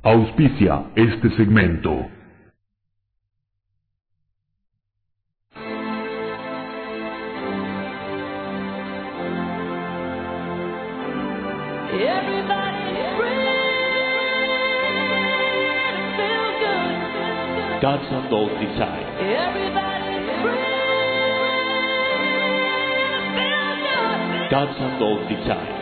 Auspicia este segmento. Gods and Dogs Design. Gods and Dogs Design.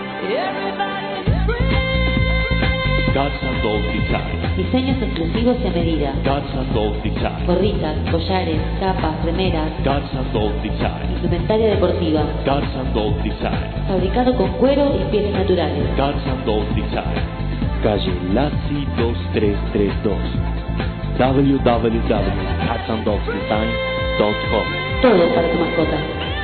Gods and Dogs Design. Diseños exclusivos y a medida. Gods and Dogs Design. Gorritas, collares, capas, remeras. Gods and Dogs Design. Indumentaria deportiva. Gods and Dogs Design. Fabricado con cuero y pieles naturales. Gods and Dogs Design. Calle Lazzi 2332. www.catsanddogsdesign.com. Todo para tu mascota.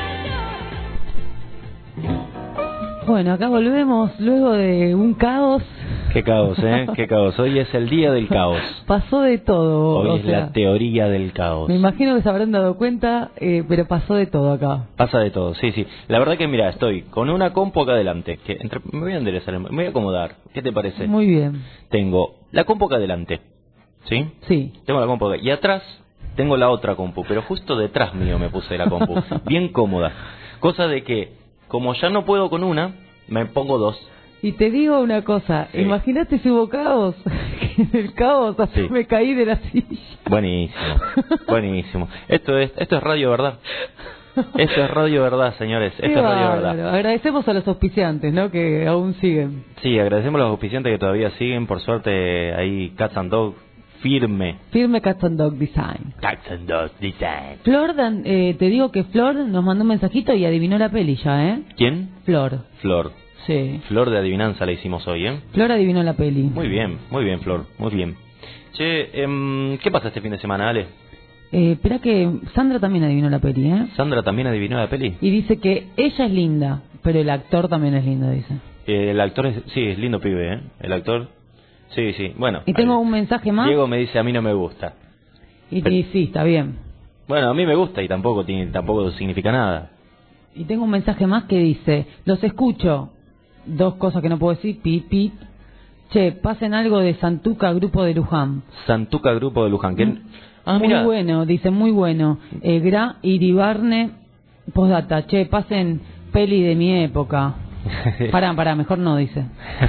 Bueno, acá volvemos luego de un caos. Qué caos, ¿eh? Qué caos. Hoy es el día del caos. Pasó de todo. Hoy es la teoría del caos. Me imagino que se habrán dado cuenta, pero pasó de todo acá. Pasa de todo, sí, sí. La verdad que, mira, estoy con una compu acá adelante. Me voy a enderezar, me voy a acomodar. ¿Qué te parece? Muy bien. Tengo la compu acá adelante. ¿Sí? Sí. Tengo la compu acá. Y atrás tengo la otra compu, pero justo detrás mío me puse la compu. Bien cómoda. Cosa de que, como ya no puedo con una, me pongo dos. Y te digo una cosa, sí. Imagínate si hubo caos, en el caos hasta sí. me caí de la silla. Buenísimo, buenísimo. Esto es radio verdad. Esto es radio verdad, señores. Esto es radio verdad. Agradecemos a los auspiciantes, ¿no? Que aún siguen. Sí, agradecemos a los auspiciantes que todavía siguen. Por suerte, ahí Cats and Dog firme. Firme Cats and Dog Design. Cats and Dog Design. Flor, te digo que Flor nos mandó un mensajito y adivinó la peli ya, ¿eh? ¿Quién? Flor. Flor. Sí. Flor de adivinanza la hicimos hoy, ¿eh? Flor adivinó la peli. Muy bien, Flor, muy bien. Che, ¿qué pasa este fin de semana, Ale? Espera que Sandra también adivinó la peli, ¿eh? ¿Sandra también adivinó la peli? Y dice que ella es linda, pero el actor también es lindo, dice. El actor es lindo pibe, ¿eh? El actor, sí, bueno. Y tengo un mensaje más. Diego me dice, a mí no me gusta. Y sí, está bien. Bueno, a mí me gusta y tampoco significa nada. Y tengo un mensaje más que dice, los escucho. Dos cosas que no puedo decir, pip. Che, pasen algo de Santuca Grupo de Luján. Santuca Grupo de Luján. Muy mira. Bueno, dice, muy bueno. Gra, Iribarne, postdata. Che, pasen peli de mi época. Pará, mejor no, dice.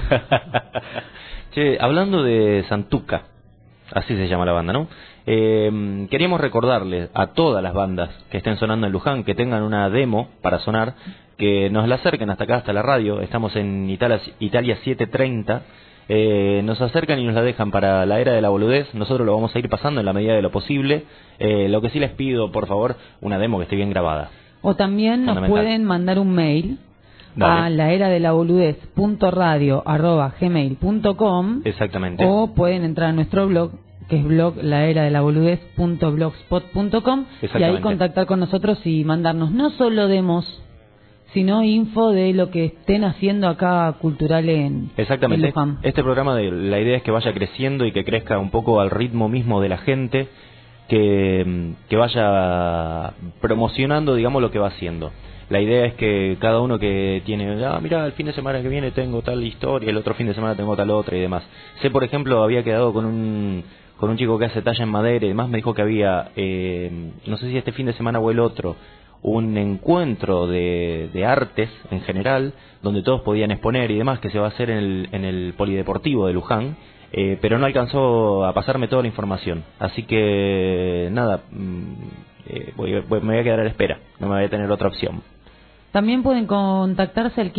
Che, hablando de Santuca, así se llama la banda, ¿no? Queríamos recordarles a todas las bandas que estén sonando en Luján, que tengan una demo para sonar, que nos la acerquen hasta acá, hasta la radio. Estamos en Italia 730. Nos acercan y nos la dejan para la era de la boludez. Nosotros lo vamos a ir pasando en la medida de lo posible. Lo que sí les pido, por favor, una demo que esté bien grabada. O también nos pueden mandar un mail. Dale. A laeradellaboludez.radio@gmail.com. Exactamente. O pueden entrar a nuestro blog, que es blog laeradellaboludez.blogspot.com, y ahí contactar con nosotros y mandarnos no solo demos, sino info de lo que estén haciendo acá cultural en Luján. Este programa, la idea es que vaya creciendo y que crezca un poco al ritmo mismo de la gente, que vaya promocionando, digamos, lo que va haciendo. La idea es que cada uno que tiene, mira, el fin de semana que viene tengo tal historia, el otro fin de semana tengo tal otra y demás. Sé, por ejemplo, había quedado con un chico que hace talla en madera y demás, me dijo que había, no sé si este fin de semana o el otro, un encuentro de artes en general, donde todos podían exponer y demás, que se va a hacer en el Polideportivo de Luján, pero no alcanzó a pasarme toda la información. Así que, nada, me voy a quedar a la espera, no me voy a tener otra opción. También pueden contactarse al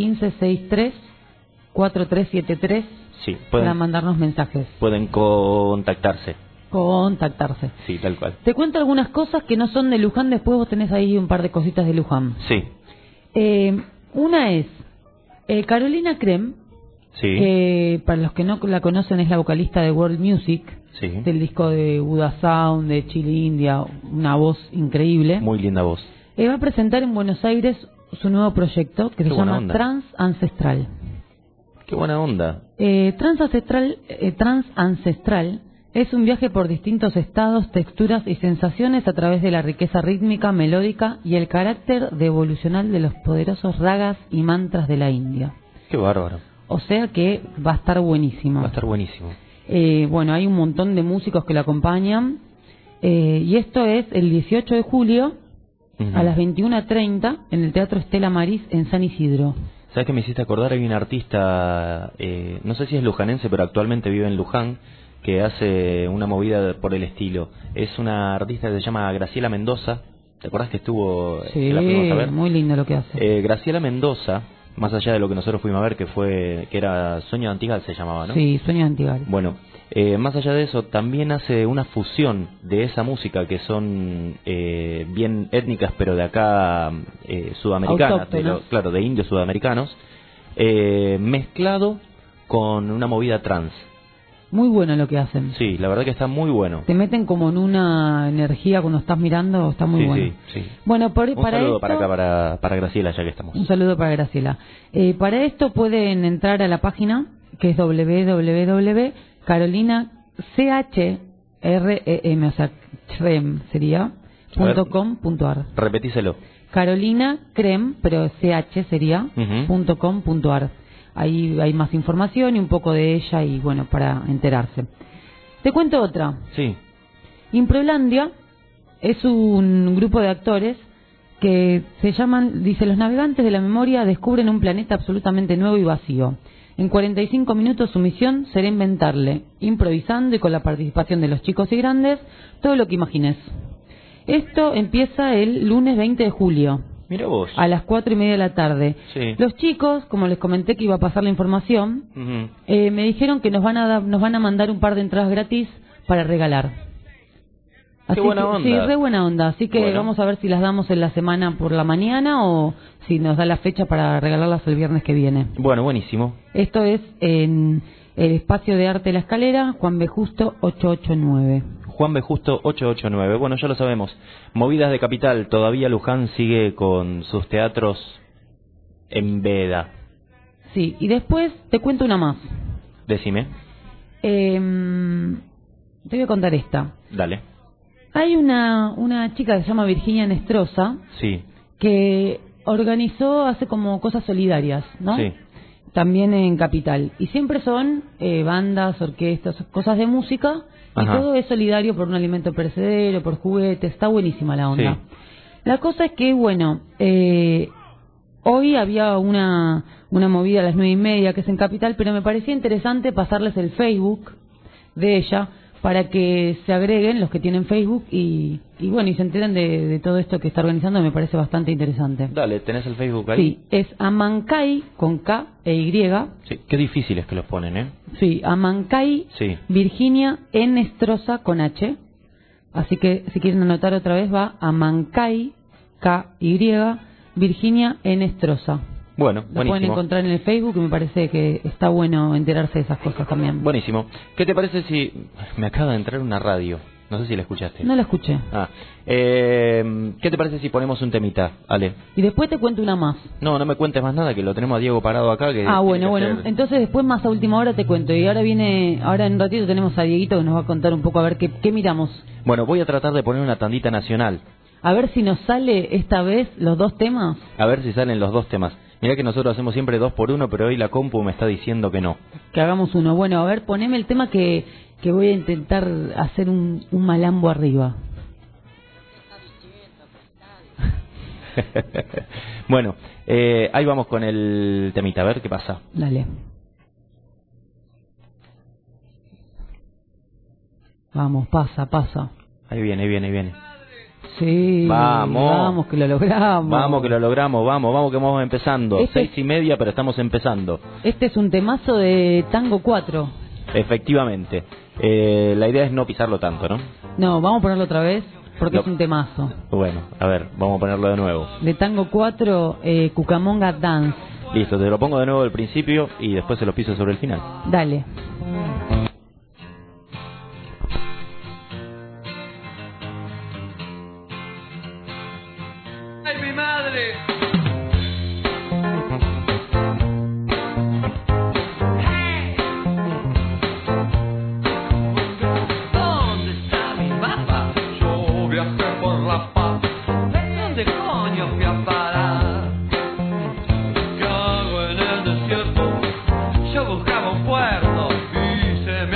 1563-4373 sí, para mandarnos mensajes. Pueden contactarse. Sí, tal cual. Te cuento algunas cosas que no son de Luján, después vos tenés ahí un par de cositas de Luján. Sí. Una es Carolina Krem, sí. que para los que no la conocen es la vocalista de World Music, sí. del disco de Buda Sound, de Chile India, una voz increíble. Muy linda voz. Va a presentar en Buenos Aires su nuevo proyecto que se llama Trans Ancestral. Qué buena onda. Trans Ancestral es un viaje por distintos estados, texturas y sensaciones a través de la riqueza rítmica, melódica y el carácter devolucional de los poderosos ragas y mantras de la India. Qué bárbaro. O sea que va a estar buenísimo. Va a estar buenísimo. Bueno, hay un montón de músicos que lo acompañan. Y esto es el 18 de julio a las 21:30 en el Teatro Estela Maris en San Isidro. ¿Sabes qué me hiciste acordar? Hay un artista, no sé si es lujanense, pero actualmente vive en Luján, que hace una movida por el estilo. Es una artista que se llama Graciela Mendoza. ¿Te acordás que estuvo? Sí, que la fuimos a ver? muy lindo lo que hace. Graciela Mendoza, más allá de lo que nosotros fuimos a ver, que era Sueño de Antigal se llamaba, ¿no? Sí, Sueño de Antigal. Bueno, más allá de eso, también hace una fusión de esa música que son bien étnicas, pero de acá sudamericanas, claro, de indios sudamericanos, mezclado con una movida trans. Muy bueno lo que hacen. Sí, la verdad que está muy bueno. Te meten como en una energía cuando estás mirando, está muy bueno. Sí. Bueno, un para saludo esto, para acá, para Graciela, ya que estamos. un saludo para Graciela. Para esto pueden entrar a la página, que es www.carolinachrem, o sea, crem sería, .com.ar. Repetíselo. Carolina Crem, pero CH sería, .com.ar. Ahí hay más información y un poco de ella y bueno, para enterarse. Te cuento otra. Sí. Improlandia es un grupo de actores que se llaman, dice, los navegantes de la memoria descubren un planeta absolutamente nuevo y vacío. En 45 minutos su misión será inventarle, improvisando y con la participación de los chicos y grandes, todo lo que imagines. Esto empieza el lunes 20 de julio. Mira vos. A las 4:30 de la tarde. Sí. Los chicos, como les comenté que iba a pasar la información, me dijeron que nos van a mandar un par de entradas gratis para regalar. Qué buena onda. Sí, re buena onda. Así que bueno, vamos a ver si las damos en la semana por la mañana o si nos da la fecha para regalarlas el viernes que viene. Bueno, buenísimo. Esto es en el Espacio de Arte La Escalera, Juan B. Justo 889. Juan B. Justo 889. Bueno, ya lo sabemos. Movidas de Capital. Todavía Luján sigue con sus teatros en veda. Sí, y después te cuento una más. Decime. Te voy a contar esta. Dale. Hay una chica que se llama Virginia Nestrosa, Sí. que organizó, hace como cosas solidarias, ¿no? Sí. También en Capital. Y siempre son bandas, orquestas, cosas de música. Y Ajá. todo es solidario por un alimento perecedero, por juguetes. Está buenísima la onda. Sí. La cosa es que, bueno, hoy había una movida a las 9:30 que es en Capital, pero me parecía interesante pasarles el Facebook de ella para que se agreguen los que tienen Facebook y bueno, y se enteren de todo esto que está organizando. Me parece bastante interesante. Dale, ¿tenés el Facebook ahí? Sí, es Amancay con K e Y. Sí, qué difíciles que los ponen, ¿eh? Sí, Amancay, Sí. Virginia Nestrosa con H. Así que si quieren anotar otra vez va Amancay, K-Y, Virginia Nestrosa. Bueno, Lo buenísimo. pueden encontrar en el Facebook y me parece que está bueno enterarse de esas cosas también. Buenísimo. ¿Qué te parece si... Me acaba de entrar una radio. No sé si la escuchaste. No la escuché. ¿Qué te parece si ponemos un temita, Ale? Y después te cuento una más. No me cuentes más nada, que lo tenemos a Diego parado acá. Que Bueno. hacer... Entonces después más a última hora te cuento. Y ahora en un ratito tenemos a Dieguito que nos va a contar un poco a ver qué miramos. Bueno, voy a tratar de poner una tandita nacional. A ver si nos sale esta vez los dos temas. A ver si salen los dos temas. Mirá que nosotros hacemos siempre 2 por 1, pero hoy la compu me está diciendo que no. Que hagamos uno. Bueno, a ver, poneme el tema que voy a intentar hacer un malambo arriba. Bueno, ahí vamos con el temita, a ver qué pasa. Dale. Vamos, pasa. Ahí viene. Sí, vamos que lo logramos. Vamos que lo logramos, vamos que vamos empezando. 6:30, pero estamos empezando. Este es un temazo de Tango 4. Efectivamente. La idea es no pisarlo tanto, ¿no? No, vamos a ponerlo otra vez porque es un temazo. Bueno, a ver, vamos a ponerlo de nuevo. De Tango 4, Cucamonga Dance. Listo, te lo pongo de nuevo al principio y después se lo piso sobre el final. Dale. ¡Ay, mi madre! ¿Dónde está mi mapa? Yo viajé por la paz. ¿Dónde coño fui a parar? ¿Qué hago en el desierto? Yo buscaba un puerto y se me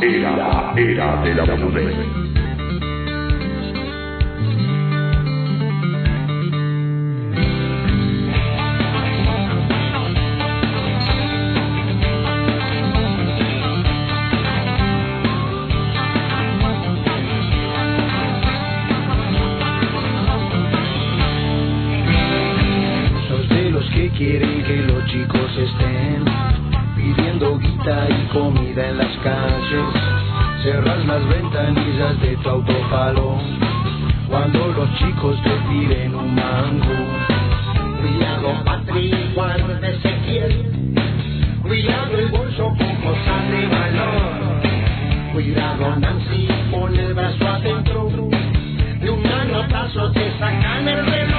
era de la boludez. Quieren que los chicos estén pidiendo guita y comida en las calles. Cerras las ventanillas de tu autopalo cuando los chicos te piden un mango. Cuidado Patri, guárdese quién. Cuidado el bolso con cosas de valor. Cuidado Nancy, pon el brazo adentro. De un manotazo te sacan el reloj.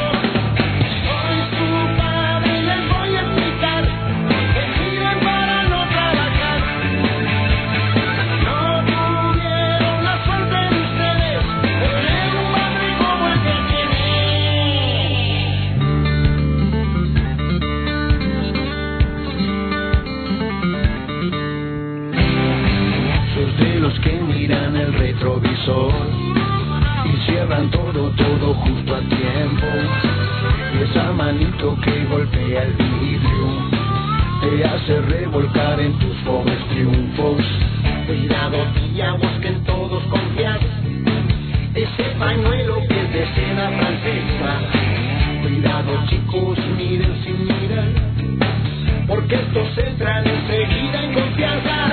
Que miran el retrovisor y cierran todo justo a tiempo. Y esa manito que golpea el vidrio te hace revolcar en tus pobres triunfos. Cuidado tía, busquen todos confiar ese pañuelo que es de seda francesa. Cuidado chicos, miren sin mirar, porque estos entran enseguida en confianza.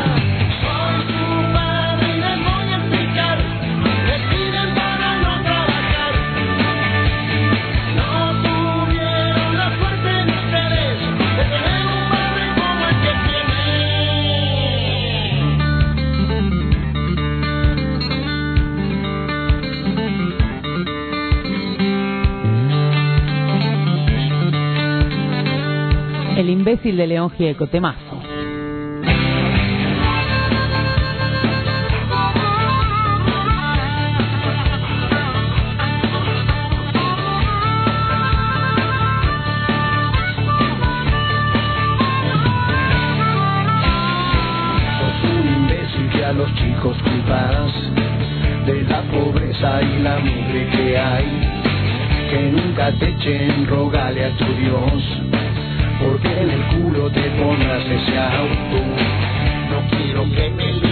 El imbécil de León Gieco, temazo. Sos un imbécil que a los chicos culpas de la pobreza y la mugre que hay. Que nunca te echen, rogale a tu Dios, porque en el culo te pongas ese auto. No quiero que me